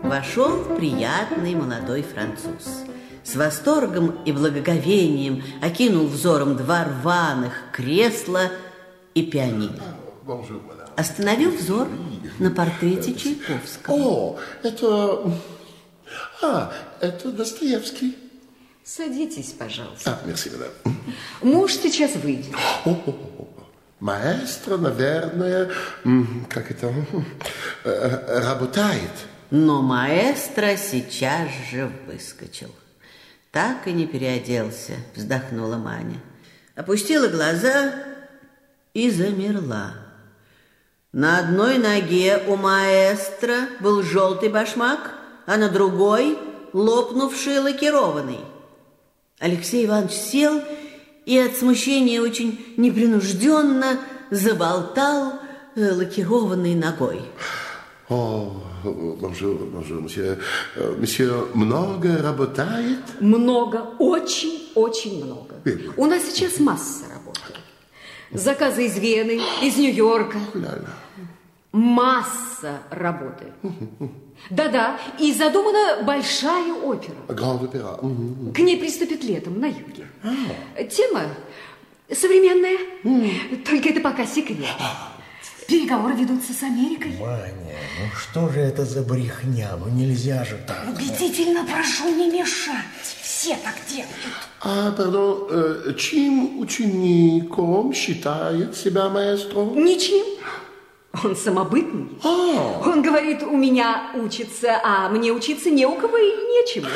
вошел приятный молодой француз. С восторгом и благоговением окинул взором два рваных кресла и пианино. Остановил взор на портрете Чайковского. О, это Достоевский. Садитесь, пожалуйста. Мерси, мадам. Муж сейчас выйдет. Маэстро, наверное, работает. Но маэстро сейчас же выскочил. Так и не переоделся, вздохнула Маня. Опустила глаза и замерла. На одной ноге у маэстро был желтый башмак, а на другой лопнувший лакированный. Алексей Иванович сел и от смущения очень непринужденно заболтал лакированной ногой. Бонжур, месье. Месье много работает? Много, очень много. У нас сейчас масса работы. Заказы из Вены, из Нью-Йорка. Масса работы. Да-да, и задумана большая опера. Гранд-опера. К ней приступит летом на юге. Тема современная, только это пока секрет. Переговоры ведутся с Америкой. Маня, ну что же это за брехня? Ну нельзя же так. Убедительно прошу не мешать. Все так делают. Пардон, чьим учеником считает себя маэстро? Ничем. Он самобытный. Он говорит, у меня учится, а мне учиться не у кого и нечему.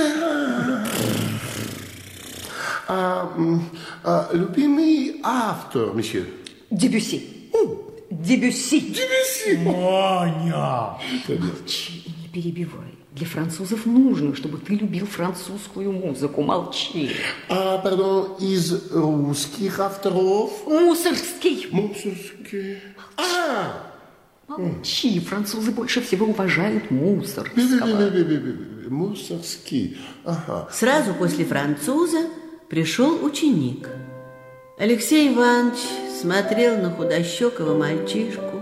Любимый автор, месье? Дебюсси. Дебюсси. Маня! Молчи и не перебивай. Для французов нужно, чтобы ты любил французскую музыку. Молчи. Пардон, из русских авторов? Мусоргский. Мусоргский. Молчи. Французы больше всего уважают Мусоргского. Мусоргский. Сразу после француза пришел ученик. Алексей Иванович смотрел на худощекого мальчишку,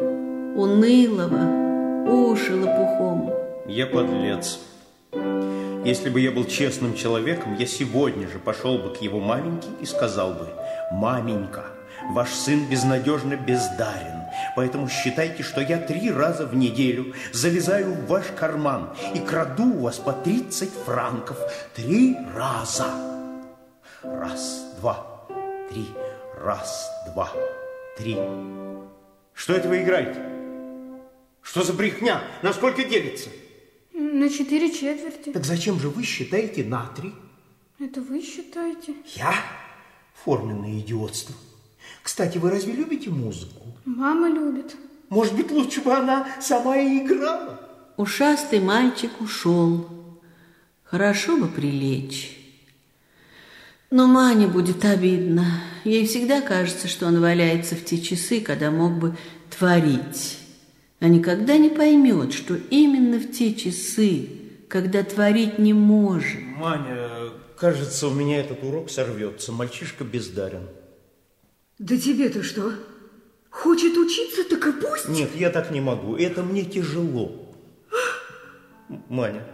унылого, уши лопухом. Я подлец. Если бы я был честным человеком, я сегодня же пошел бы к его маменьке и сказал бы: маменька, ваш сын безнадежно бездарен, поэтому считайте, что я 3 раза в неделю залезаю в ваш карман и краду у вас по 30 франков 3 раза. 1, 2, 3. 1, 2, 3. Что это вы играете? Что за брехня? На сколько делится? На 4/4. Так зачем же вы считаете на 3? Это вы считаете? Я? Форменное идиотство. Кстати, вы разве любите музыку? Мама любит. Может быть, лучше бы она сама и играла? Ушастый мальчик ушел. Хорошо бы прилечь. Но Мане будет обидно. Ей всегда кажется, что он валяется в те часы, когда мог бы творить. А никогда не поймет, что именно в те часы, когда творить не может. Маня, кажется, у меня этот урок сорвется. Мальчишка бездарен. Да тебе-то что? Хочет учиться, так и пусть. Нет, я так не могу. Это мне тяжело. Маня.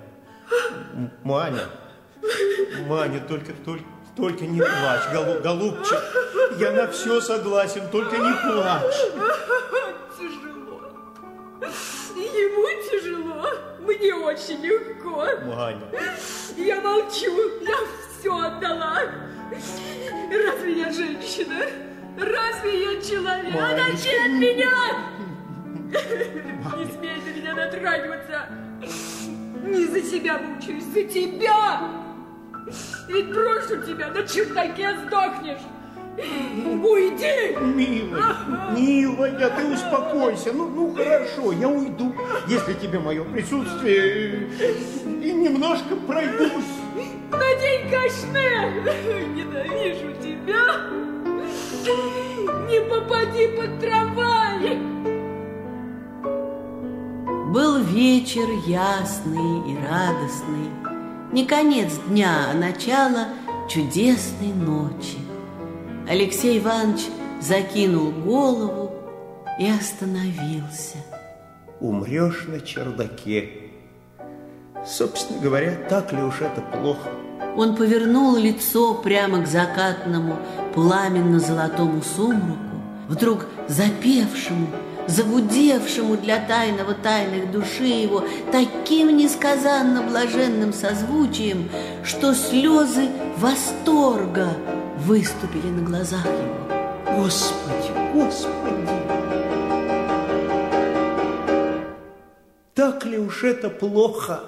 Маня, только не плачь, голубчик. Я на все согласен, только не плачь. Тяжело. Ему тяжело. Мне очень легко. Маня. Я молчу. Я все отдала. Разве я женщина? Разве я человек? Отойди от меня! Не смей на меня дотрагиваться. Не за себя мучаюсь, за тебя. Ведь брошу тебя, на чердаке сдохнешь. Уйди! Милая, ты успокойся. Ну хорошо, я уйду, если тебе мое присутствие и немножко пройдусь. Надень кашне. Ненавижу тебя. Не попади под трамвай. Был вечер ясный и радостный. Не конец дня, а начало чудесной ночи. Алексей Иванович закинул голову и остановился. Умрешь на чердаке, Собственно говоря, так ли уж это плохо? Он повернул лицо прямо к закатному пламенно-золотому сумраку, вдруг запевшему, загудевшему для тайного тайных души его таким несказанно блаженным созвучием, что слезы восторга выступили на глазах его. Господи, Господи! Так ли уж это плохо?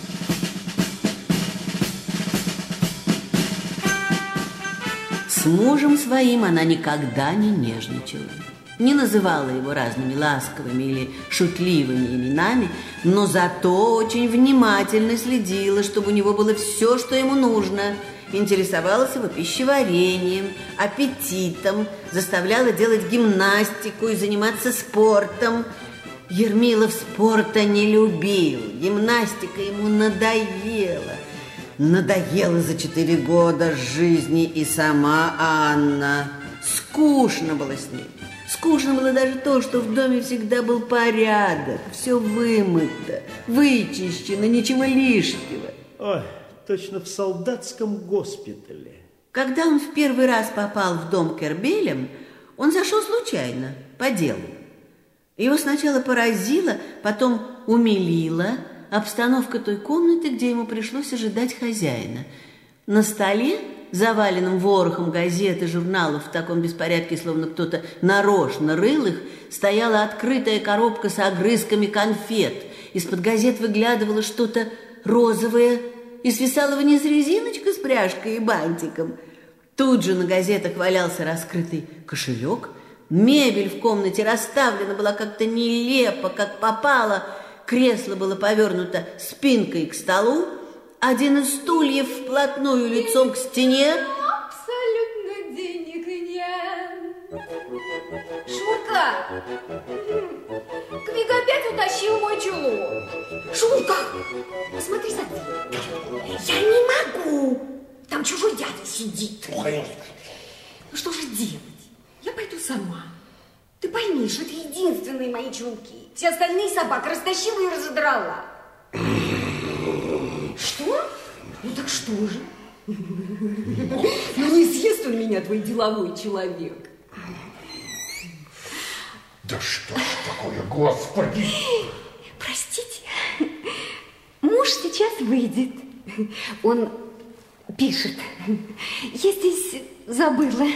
С мужем своим она никогда не нежничала, не называла его разными ласковыми или шутливыми именами, но зато очень внимательно следила, чтобы у него было все, что ему нужно. Интересовалась его пищеварением, аппетитом, заставляла делать гимнастику и заниматься спортом. Ермилов спорта не любил, гимнастика ему надоела. Надоела за 4 года жизни и сама Анна. Скучно было с ней. Скучно было даже то, что в доме всегда был порядок, все вымыто, вычищено, ничего лишнего. Ой, точно в солдатском госпитале. Когда он в первый раз попал в дом к Эрбелям, он зашел случайно, по делу. Его сначала поразила, потом умилила обстановка той комнаты, где ему пришлось ожидать хозяина. На столе, заваленном ворохом газет и журналов в таком беспорядке, словно кто-то нарочно рыл их, стояла открытая коробка с огрызками конфет. Из-под газет выглядывало что-то розовое и свисала вниз резиночка с пряжкой и бантиком. Тут же на газетах валялся раскрытый кошелек. Мебель в комнате расставлена была как-то нелепо, как попало. Кресло было повернуто спинкой к столу. Один из стульев вплотную лицом к стене. Абсолютно денег нет. Шурка! Квик опять утащил мой чулок. Шурка, смотри за дверь. Я не могу. Там чужой дядя сидит. Ну что же делать? Я пойду сама. Ты пойми, что это единственные мои чулки. Все остальные собак растащила и разодрала. Что? Ну так что же? Ну не съест он меня, твой деловой человек. Да что ж такое, Господи! Простите, муж сейчас выйдет. Он пишет. Я здесь забыла.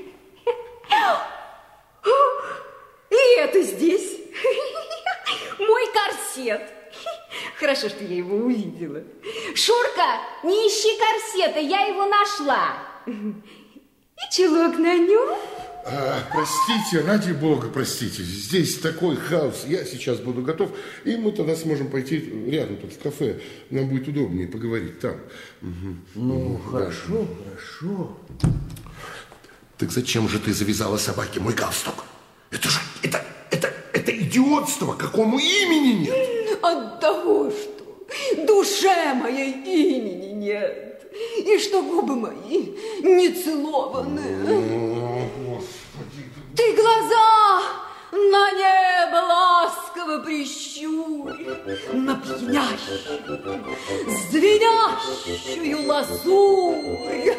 И это здесь. Мой корсет. Хорошо, что я его увидела. Шурка, не ищи корсета, я его нашла. И чулок на нем. Простите, ради бога, простите. Здесь такой хаос. Я сейчас буду готов, и мы тогда сможем пойти рядом тут в кафе. Нам будет удобнее поговорить там. Ну, хорошо, хорошо. Так зачем же ты завязала собаке мой галстук? Это же, это идиотство, какому имени нет. От того, что душе моей имени нет, и что губы мои не целованы. О, Господи. Ты глаза на небо ласково прищурь, на пьянящую, звенящую лазурь.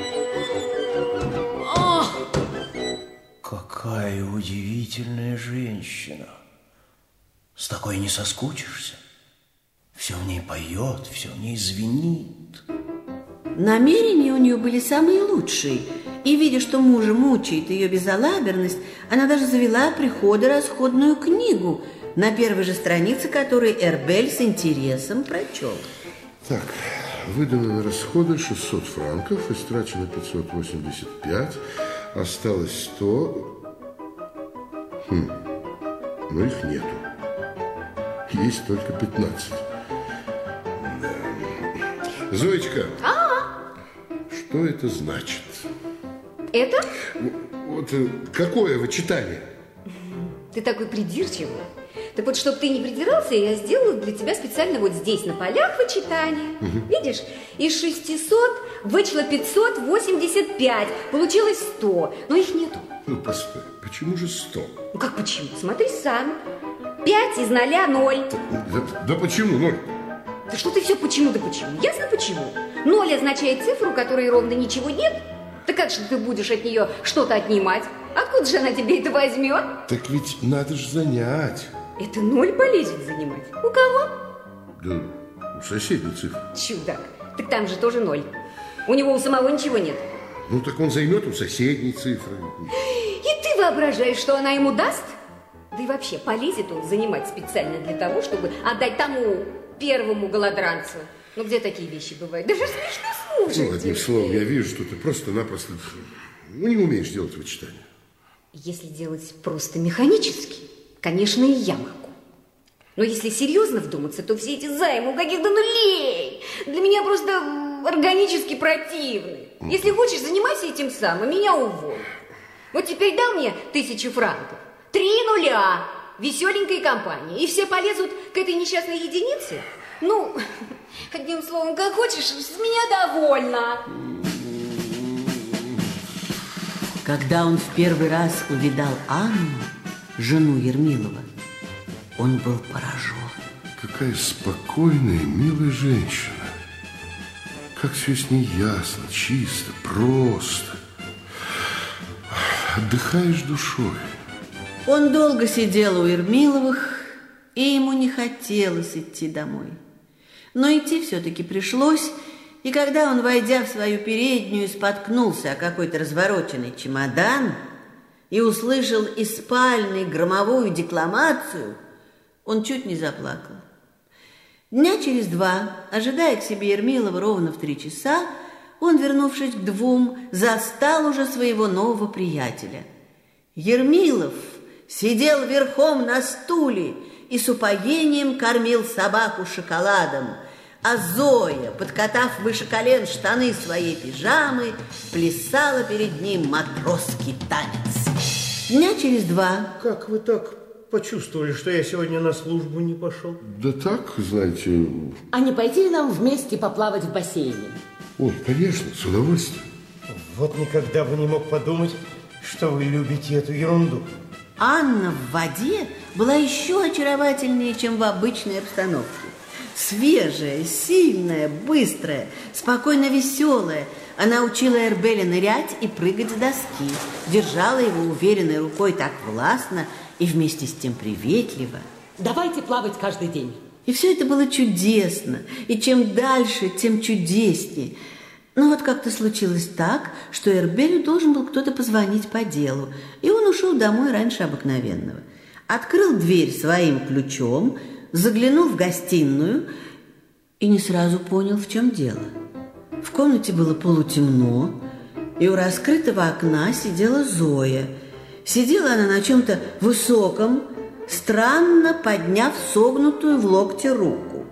Ах! Какая удивительная женщина. С такой не соскучишься. Все в ней поет, все в ней звенит. Намерения у нее были самые лучшие. И, видя, что мужа мучает ее безалаберность, она даже завела приходо-расходную книгу, на первой же странице которой Эрбель с интересом прочел. Так, выдано на расходы 600 франков, истрачено 585, осталось 100. Но их нету. Есть только 15. Да. Зоечка, что это значит? Это? Вот какое вычитание? Ты такой придирчивый. Так вот, чтобы ты не придирался, я сделала для тебя специально вот здесь, на полях, вычитание. Видишь? Из 600 вычла 585. Получилось 100. Но их нету. Ну, постой, почему же 100? Ну, как почему? Смотри сам. 5 из 0 – 0. Да почему 0? Да что ты все почему да почему? Ясно почему? 0 означает цифру, у которой ровно ничего нет. Да как же ты будешь от нее что-то отнимать? Откуда же она тебе это возьмет? Так ведь надо же занять. Это 0 полезет занимать. У кого? Да у соседней цифры. Чудак. Так там же тоже 0. У него у самого ничего нет. Ну так он займет у соседней цифры. И ты воображаешь, что она ему даст? Да и вообще, полезет он занимать специально для того, чтобы отдать тому первому голодранцу. Ну где такие вещи бывают? Даже смешно слушать. Ну, одним словом, я вижу, что ты просто-напросто не умеешь делать вычитания. Если делать просто механически, конечно, и я могу. Но если серьезно вдуматься, то все эти займы у каких-то нулей для меня просто органически противны. Если хочешь, занимайся этим сам, а меня уволь. Вот теперь дал мне 1000 франков. 3 нуля. Веселенькой компании. И все полезут к этой несчастной единице? Ну, одним словом, как хочешь, с меня довольно. Когда он в первый раз увидал Анну, жену Ермилова, он был поражен. Какая спокойная, милая женщина. Как все с ней ясно, чисто, просто. Отдыхаешь душой. Он долго сидел у Ермиловых, и ему не хотелось идти домой. Но идти все-таки пришлось, и когда он, войдя в свою переднюю, споткнулся о какой-то развороченный чемодан и услышал из спальни громовую декламацию, он чуть не заплакал. Дня через 2, ожидая к себе Ермилова ровно в 3 часа, он, вернувшись к 2, застал уже своего нового приятеля. Ермилов сидел верхом на стуле и с упоением кормил собаку шоколадом, а Зоя, подкатав выше колен штаны своей пижамы, плясала перед ним матросский танец. Дня через 2... Как вы так почувствовали, что я сегодня на службу не пошел? Да так, знаете... А не пойти ли нам вместе поплавать в бассейне? Ой, конечно, с удовольствием. Вот никогда бы не мог подумать, что вы любите эту ерунду. Анна в воде была еще очаровательнее, чем в обычной обстановке. Свежая, сильная, быстрая, спокойно веселая. Она учила Эрбеля нырять и прыгать с доски, держала его уверенной рукой так властно и вместе с тем приветливо. Давайте плавать каждый день. И все это было чудесно, и чем дальше, тем чудеснее. Но вот как-то случилось так, что Эрбелю должен был кто-то позвонить по делу, и он ушел домой раньше обыкновенного. Открыл дверь своим ключом, заглянул в гостиную и не сразу понял, в чем дело. В комнате было полутемно, и у раскрытого окна сидела Зоя. Сидела она на чем-то высоком, странно подняв согнутую в локте руку.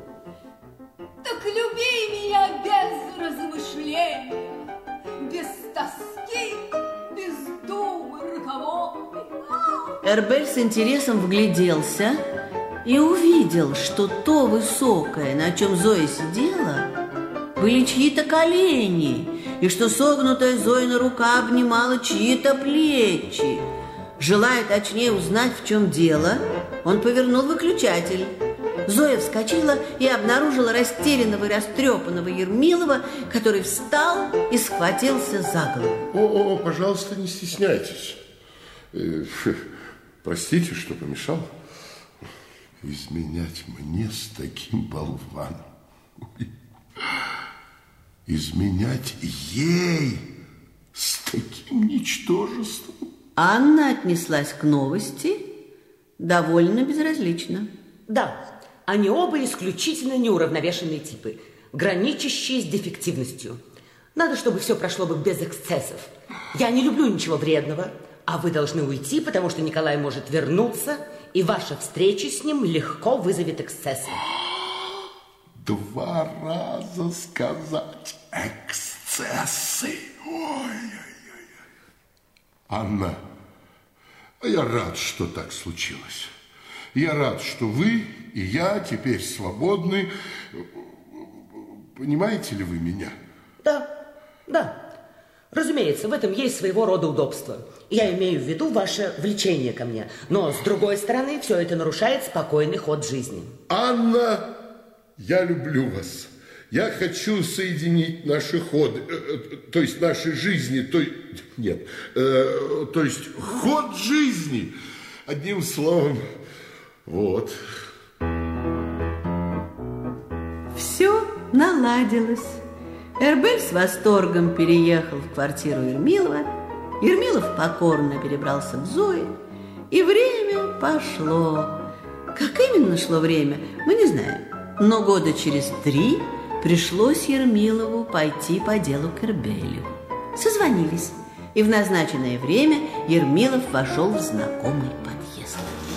Так люби меня без размышлений, без тоски, без думы роковой. Эрбель с интересом вгляделся и увидел, что то высокое, на чем Зоя сидела, были чьи-то колени, и что согнутая Зоина рука обнимала чьи-то плечи. Желая точнее узнать, в чем дело, он повернул выключатель. Зоя вскочила и обнаружила растерянного и растрепанного Ермилова, который встал и схватился за голову. О, пожалуйста, не стесняйтесь. Простите, что помешал. Изменять мне с таким болваном. Изменять ей с таким ничтожеством. Анна отнеслась к новости довольно безразлично. Да, они оба исключительно неуравновешенные типы, граничащие с дефективностью. Надо, чтобы все прошло бы без эксцессов. Я не люблю ничего вредного, а вы должны уйти, потому что Николай может вернуться, и ваша встреча с ним легко вызовет эксцессы. 2 раза сказать эксцессы. Ой-ой-ой. Анна, я рад, что так случилось. Я рад, что вы и я теперь свободны. Понимаете ли вы меня? Да. Разумеется, в этом есть своего рода удобство. Я имею в виду ваше влечение ко мне. Но, с другой стороны, все это нарушает спокойный ход жизни. Анна, Я люблю вас. Я хочу соединить наши ходы, то есть наши жизни, то есть ход жизни. Одним словом, вот. Все наладилось. Эрбель с восторгом переехал в квартиру Ермилова. Ермилов покорно перебрался к Зое. И время пошло. Как именно шло время, мы не знаем. Но года через 3 пришлось Ермилову пойти по делу к Эрбелю. Созвонились. И в назначенное время Ермилов вошел в знакомый подъезд.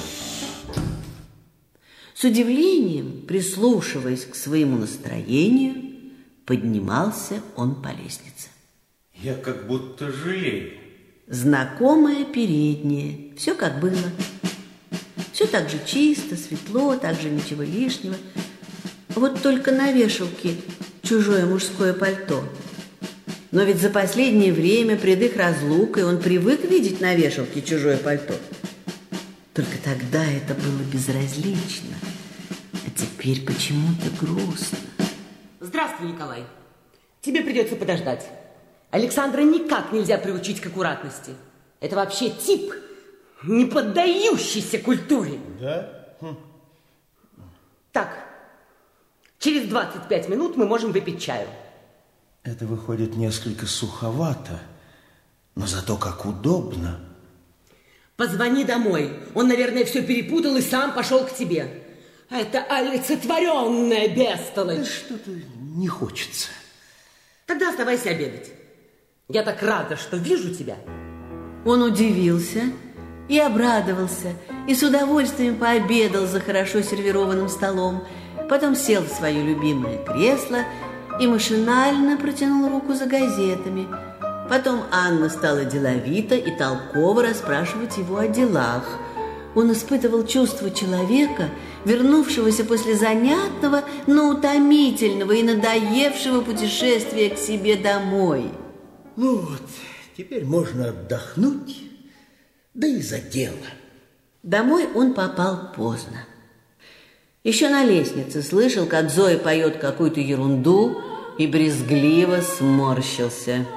С удивлением, прислушиваясь к своему настроению, поднимался он по лестнице. Я как будто жалею. Знакомая передняя, все как было. Все так же чисто, светло, так же ничего лишнего. Вот только на вешалке чужое мужское пальто. Но ведь за последнее время, пред их разлукой, он привык видеть на вешалке чужое пальто. Только тогда это было безразлично, а теперь почему-то грустно. Здравствуй, Николай. Тебе придется подождать. Александра никак нельзя приучить к аккуратности. Это вообще тип, не поддающийся культуре. Да? Так, через 25 минут мы можем выпить чаю. Это выходит несколько суховато, но зато как удобно. Позвони домой. Он, наверное, все перепутал и сам пошел к тебе. Это олицетворенная бестолочь. Что-то не хочется. Тогда оставайся обедать. Я так рада, что вижу тебя. Он удивился и обрадовался, и с удовольствием пообедал за хорошо сервированным столом. Потом сел в свое любимое кресло и машинально протянул руку за газетами. Потом Анна стала деловито и толково расспрашивать его о делах. Он испытывал чувство человека, вернувшегося после занятного, но утомительного и надоевшего путешествия к себе домой. Ну вот, теперь можно отдохнуть, да и за дело. Домой он попал поздно. Еще на лестнице слышал, как Зоя поет какую-то ерунду, и брезгливо сморщился.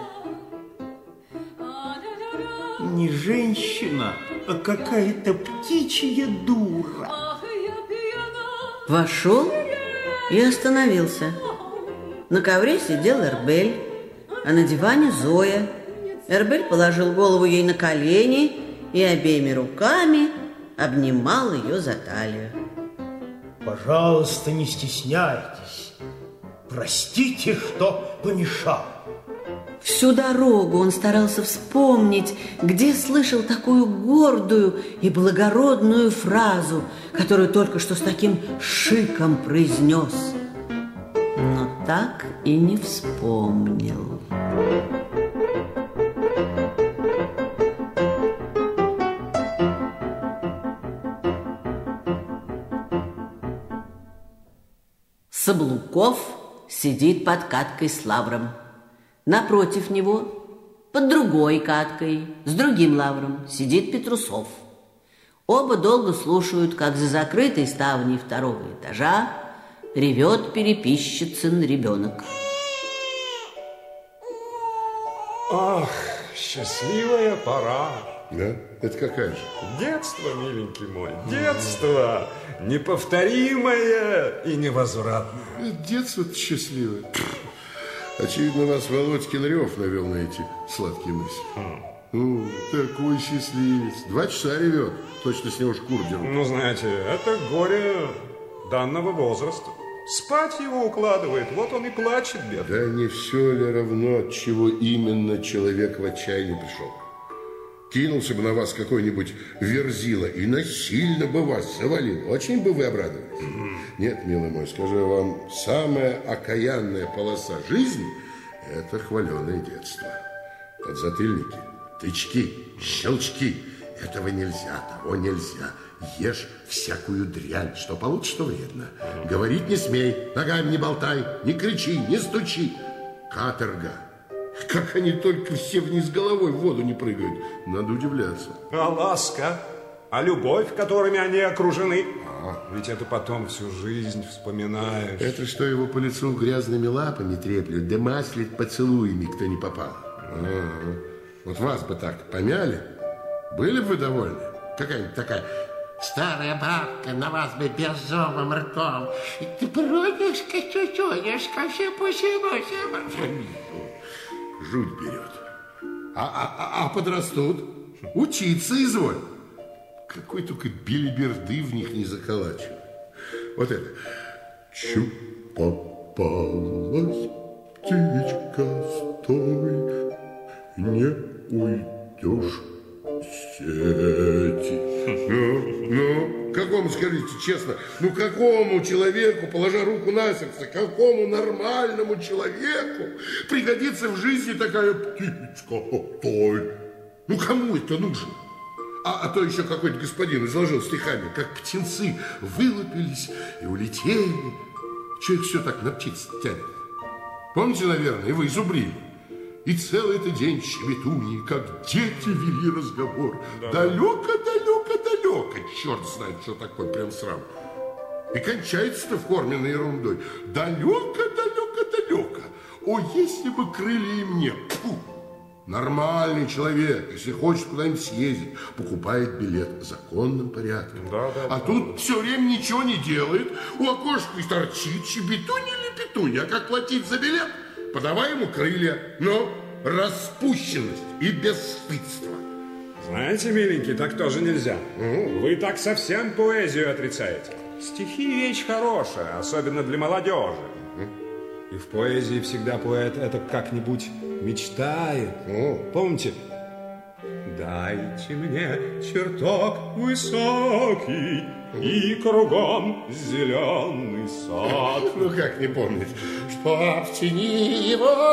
Не женщина, а какая-то птичья дура. Вошел и остановился. На ковре сидел Эрбель, а на диване Зоя. Эрбель положил голову ей на колени и обеими руками обнимал ее за талию. Пожалуйста, не стесняйтесь. Простите, что помешал. Всю дорогу он старался вспомнить, где слышал такую гордую и благородную фразу, которую только что с таким шиком произнес. Но так и не вспомнил. Саблуков сидит под каткой с лавром. Напротив него, под другой каткой, с другим лавром, сидит Петрусов. Оба долго слушают, как за закрытой ставней 2-го этажа ревет переписчицын ребенок. Ах, счастливая пора. Да? Это какая же? Детство, миленький мой, детство. Неповторимое и невозвратное. Детство-то счастливое. Очевидно, вас Володькин рев навел на эти сладкие мысли. Ну, такой счастливец. 2 часа ревет. Точно с него шкуру дерут. Ну, знаете, это горе данного возраста. Спать его укладывает, вот он и плачет, бедный. Да не все ли равно, от чего именно человек в отчаяние пришел? Кинулся бы на вас какой-нибудь верзила и насильно бы вас завалил. Очень бы вы обрадовались. Нет, милый мой, скажу вам, самая окаянная полоса жизни – это хваленое детство. Подзатыльники, тычки, щелчки. Этого нельзя, того нельзя. Ешь всякую дрянь, что получше, что вредно. Говорить не смей, ногами не болтай, не кричи, не стучи. Каторга. Как они только все вниз головой в воду не прыгают. Надо удивляться. А ласка? а любовь, которыми они окружены. Ведь это потом всю жизнь вспоминаешь. Это что его по лицу грязными лапами треплют, да маслит поцелуями, кто не попал. Вот вас бы так помяли, были бы вы довольны? Какая-нибудь такая старая бабка на вас бы беззубым ртом. И ты бродишь-ка, чучуешься, все пусину. Жуть берет. А подрастут? Учиться изволь. Какой только белиберды в них не заколачивают. Вот это. Чу попалась птичка, стой, не уйдешь в сети. Ну, какому, скажите честно, ну какому человеку, положа руку на сердце, какому нормальному человеку пригодится в жизни такая птичка, стой? Ну кому это нужно? А то еще какой-то господин изложил стихами, как птенцы вылупились и улетели. Человек все так на птиц тянет. Помните, наверное, его изубрили? И целый этот день щебетуньи, как дети, вели разговор. Далеко-далеко-далеко. Черт знает, что такое, прям срам. И кончается-то форменной ерундой. Далеко-далеко-далеко. О, если бы крылья и мне. Фу. Нормальный человек, если хочет куда-нибудь съездить, покупает билет в законном порядке. Тут все время ничего не делает, у окошка торчит, щебетунья-лепетунья. А как платить за билет? Подавай ему крылья. Но распущенность и бесстыдство. Знаете, миленький, так тоже нельзя. Вы так совсем поэзию отрицаете. Стихи вещь хорошая, особенно для молодежи. И в поэзии всегда поэт это как-нибудь мечтает. Помните? Дайте мне чертог высокий и кругом зеленый сад. Ну как не помнить, что в тени его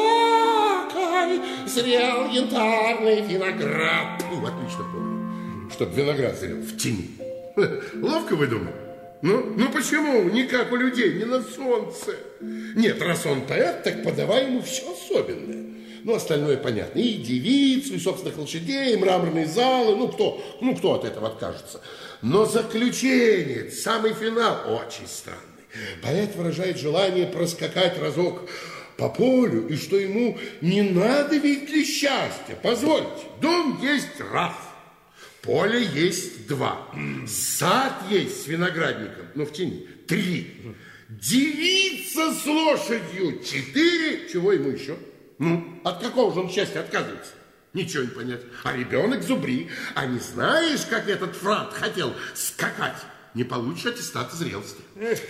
широкой зрел янтарный виноград. Отлично помню, чтоб виноград зрел в тени. Ловко выдумал. Ну почему? Не как у людей, не на солнце. Нет, раз он поэт, так подавай ему все особенное. Ну, остальное понятно. И девицу, и собственных лошадей, и мраморные залы. Ну, кто от этого откажется? Но заключение, самый финал очень странный. Поэт выражает желание проскакать разок по полю, и что ему не надо ведь для счастья. Позвольте, дом есть раз. Поле есть 2. Сад есть с виноградником, но в тени 3. Девица с лошадью 4. Чего ему еще? Ну, от какого же он счастья отказывается? Ничего не понять. А ребенок зубри. А не знаешь, как этот франт хотел скакать? Не получишь аттестата зрелости.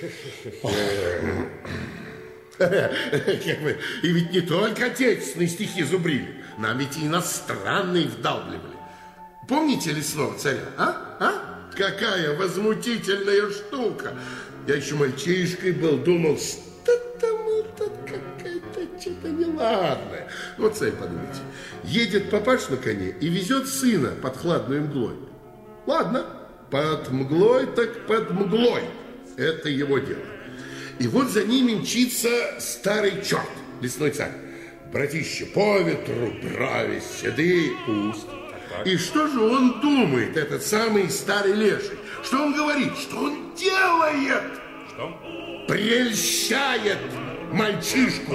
И ведь не только отечественные стихи зубрили. Нам ведь и иностранные вдалбливали. Помните лесного царя, Какая возмутительная штука. Я еще мальчишкой был, думал, что там это какая-то что-то неладное. Вот сами подумайте. Едет папаш на коне и везет сына под хладную мглой. Ладно, под мглой так под мглой. Это его дело. И вот за ними мчится старый черт, лесной царь. Братище по ветру, брови седые, уст. И что же он думает, этот самый старый леший? Что он говорит? Что он делает? Что? Прельщает мальчишку.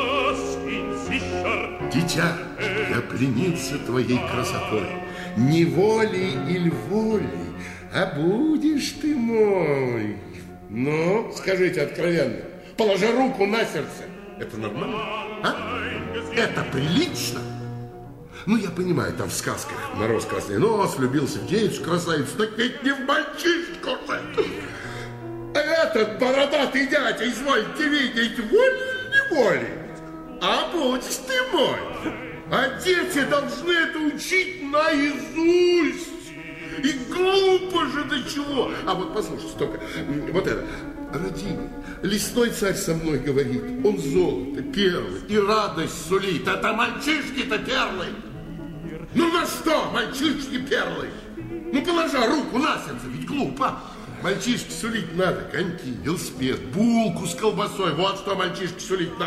Дитя, я пленница твоей красотой. Не волей или волей, а будешь ты мой. Ну, скажите откровенно, положа руку на сердце, это нормально? Это прилично? Ну, я понимаю, там в сказках мороз красный нос, влюбился в девицу красавицу, так ведь не в мальчишку же. Этот бородатый дядя, извольте видеть, волей или неволей, а будешь ты мой. А дети должны это учить наизусть. И глупо же до чего. А вот послушайте только, вот это. Родимый, лесной царь со мной говорит, он золото, перлы и радость сулит. Это мальчишки-то перлы. Ну на что, мальчишки перлы? Ну положа руку на сердце, ведь глупо. Мальчишке сулить надо коньки, велосипед, булку с колбасой. Вот что мальчишке сулить надо.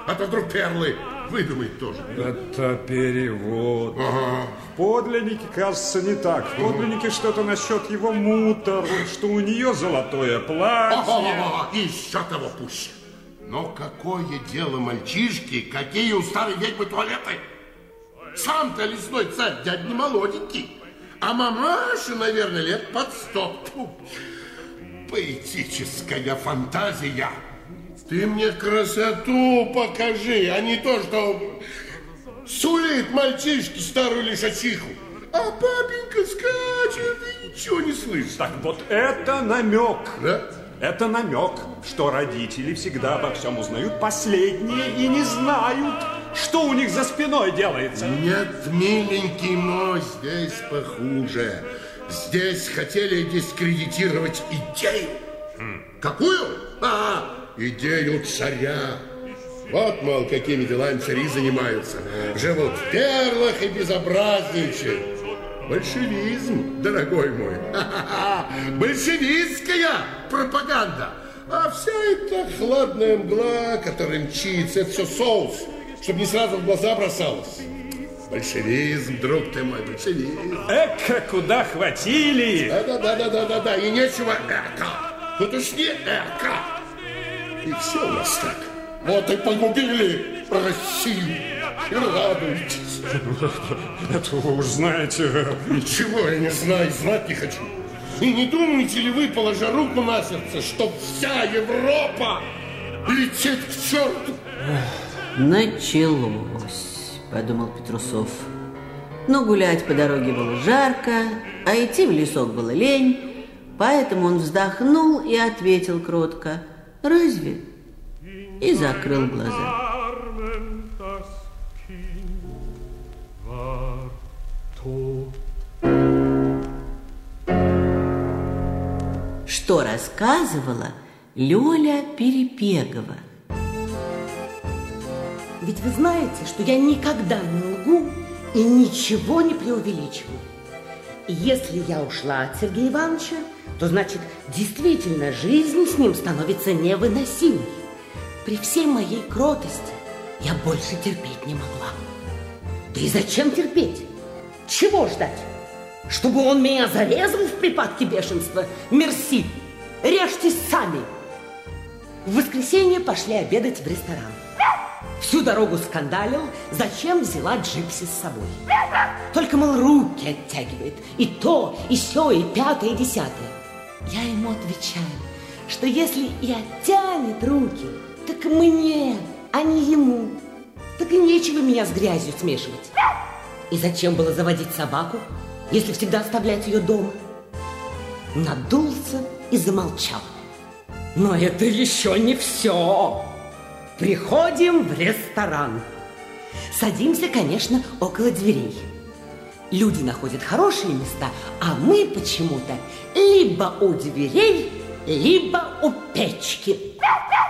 А то вдруг Перлы выдумает тоже. Это перевод. Ага. В подлиннике, кажется, не так. В подлиннике что-то насчет его мутор, что у нее золотое платье. Еще того пуще. Но какое дело мальчишки, какие у старой ведьмы туалеты? Сам-то лесной царь дядь не молоденький, а мамаша, наверное, лет под 100. Поэтическая фантазия. Ты мне красоту покажи, а не то, что сулит мальчишке старую лишачиху. А папенька скачет и ничего не слышит. Так вот это намек. Да? Это намек, что родители всегда обо всем узнают последние и не знают, что у них за спиной делается. Нет, миленький мой, здесь похуже. Здесь хотели дискредитировать идею. Какую? Идею царя. Вот, мол, какими делами цари занимаются. Живут в перлах и безобразничают. Большевизм, дорогой мой. Большевистская пропаганда. А вся эта хладная мгла, которая мчится, это все соус, чтобы не сразу в глаза бросалось. Большевизм, друг ты мой, большевизм. Эка, куда хватили? Да, и нечего эко. Тут уж не эко. И все у нас так. Вот и погубили Россию. И радуйтесь. Это вы уж знаете. Ничего я не знаю, знать не хочу. И не думаете ли вы, положа руку на сердце, что вся Европа летит к черту? Началось, подумал Петрусов. Но гулять по дороге было жарко, а идти в лесок было лень, поэтому он вздохнул и ответил кротко: «Разве?» И закрыл глаза. Что рассказывала Лёля Перепегова. Ведь вы знаете, что я никогда не лгу и ничего не преувеличиваю. И если я ушла от Сергея Ивановича, то значит, действительно, жизнь с ним становится невыносимой. При всей моей кротости я больше терпеть не могла. Да и зачем терпеть? Чего ждать? Чтобы он меня зарезал в припадке бешенства? Мерси! Режьтесь сами! В воскресенье пошли обедать в ресторан. Всю дорогу скандалил, зачем взяла Джипси с собой. Только, мол, руки оттягивает. И то, и сё, и пятое, и десятое. Я ему отвечаю, что если и оттянет руки, так мне, а не ему. Так и нечего меня с грязью смешивать. И зачем было заводить собаку, если всегда оставлять ее дома? Надулся и замолчал. Но это еще не все. Приходим в ресторан. Садимся, конечно, около дверей. Люди находят хорошие места, а мы почему-то либо у дверей, либо у печки.